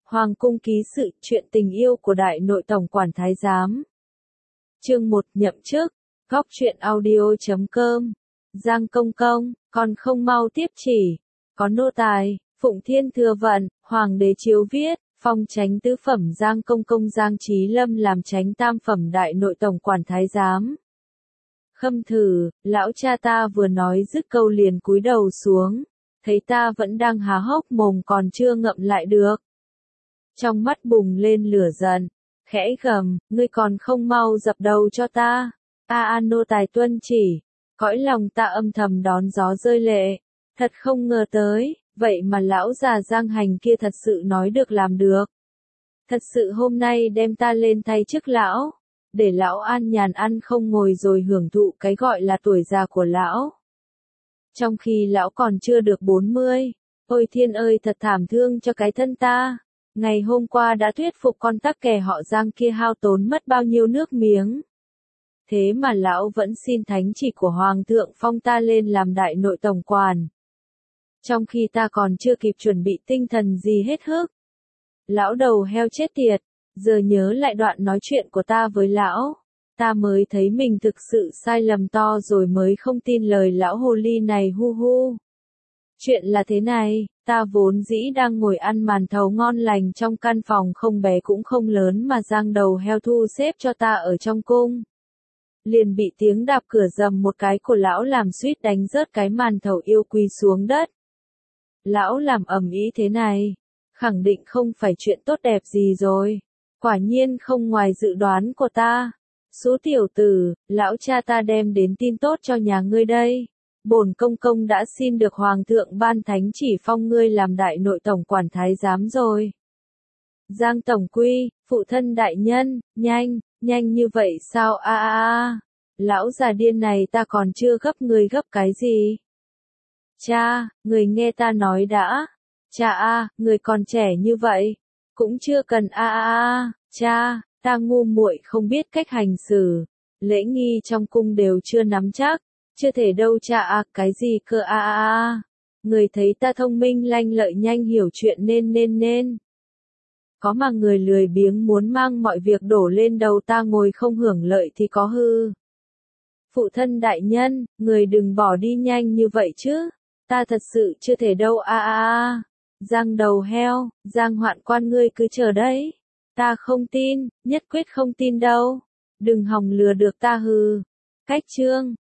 Hoàng cung ký sự, chuyện tình yêu của đại nội tổng quản thái giám. Chương 1, nhậm chức. Góc truyện audio.com. Giang công công, còn không mau tiếp chỉ. Có nô tài, Phụng Thiên thừa vận, Hoàng đế chiếu viết, phong chánh tứ phẩm Giang công công Giang Chí Lâm làm chánh tam phẩm đại nội tổng quản thái giám. Khâm thử, lão cha ta vừa nói dứt câu liền cúi đầu xuống, thấy ta vẫn đang há hốc mồm còn chưa ngậm lại được. Trong mắt bùng lên lửa giận, khẽ gầm, ngươi còn không mau dập đầu cho ta. Nô tài tuân chỉ. Cõi lòng ta âm thầm đón gió rơi lệ. Thật không ngờ tới, vậy mà lão già Giang Hành kia thật sự nói được làm được. Thật sự hôm nay đem ta lên thay chức lão, để lão an nhàn ăn không ngồi rồi hưởng thụ cái gọi là tuổi già của lão. Trong khi lão còn chưa được 40, ôi thiên ơi thật thảm thương cho cái thân ta. Ngày hôm qua đã thuyết phục con tắc kè họ Giang kia hao tốn mất bao nhiêu nước miếng. Thế mà lão vẫn xin thánh chỉ của Hoàng thượng phong ta lên làm đại nội tổng quản. Trong khi ta còn chưa kịp chuẩn bị tinh thần gì hết hức. Lão đầu heo chết tiệt, giờ nhớ lại đoạn nói chuyện của ta với lão. Ta mới thấy mình thực sự sai lầm to rồi mới không tin lời lão hồ ly này hu hu. Chuyện là thế này, ta vốn dĩ đang ngồi ăn màn thầu ngon lành trong căn phòng không bé cũng không lớn mà Giang đầu heo thu xếp cho ta ở trong cung. Liền bị tiếng đạp cửa rầm một cái của lão làm suýt đánh rớt cái màn thầu yêu quý xuống đất. Lão làm ầm ĩ thế này, khẳng định không phải chuyện tốt đẹp gì rồi. Quả nhiên không ngoài dự đoán của ta. Số tiểu tử, lão cha ta đem đến tin tốt cho nhà ngươi đây. Bổn công công đã xin được Hoàng thượng ban thánh chỉ phong ngươi làm đại nội tổng quản thái giám rồi. Giang tổng quy, phụ thân đại nhân, nhanh như vậy sao lão già điên này ta còn chưa gấp người gấp cái gì? Cha, người nghe ta nói đã. Cha người còn trẻ như vậy, cũng chưa cần cha, ta ngu muội không biết cách hành xử, lễ nghi trong cung đều chưa nắm chắc. Chưa thể đâu cha cái gì cơ người thấy ta thông minh lanh lợi nhanh hiểu chuyện nên. Có mà người lười biếng muốn mang mọi việc đổ lên đầu ta ngồi không hưởng lợi thì có hư. Phụ thân đại nhân, người đừng bỏ đi nhanh như vậy chứ, ta thật sự chưa thể đâu Giang đầu heo, Giang hoạn quan ngươi cứ chờ đấy. Ta không tin, nhất quyết không tin đâu. Đừng hòng lừa được ta hư. Cách chương.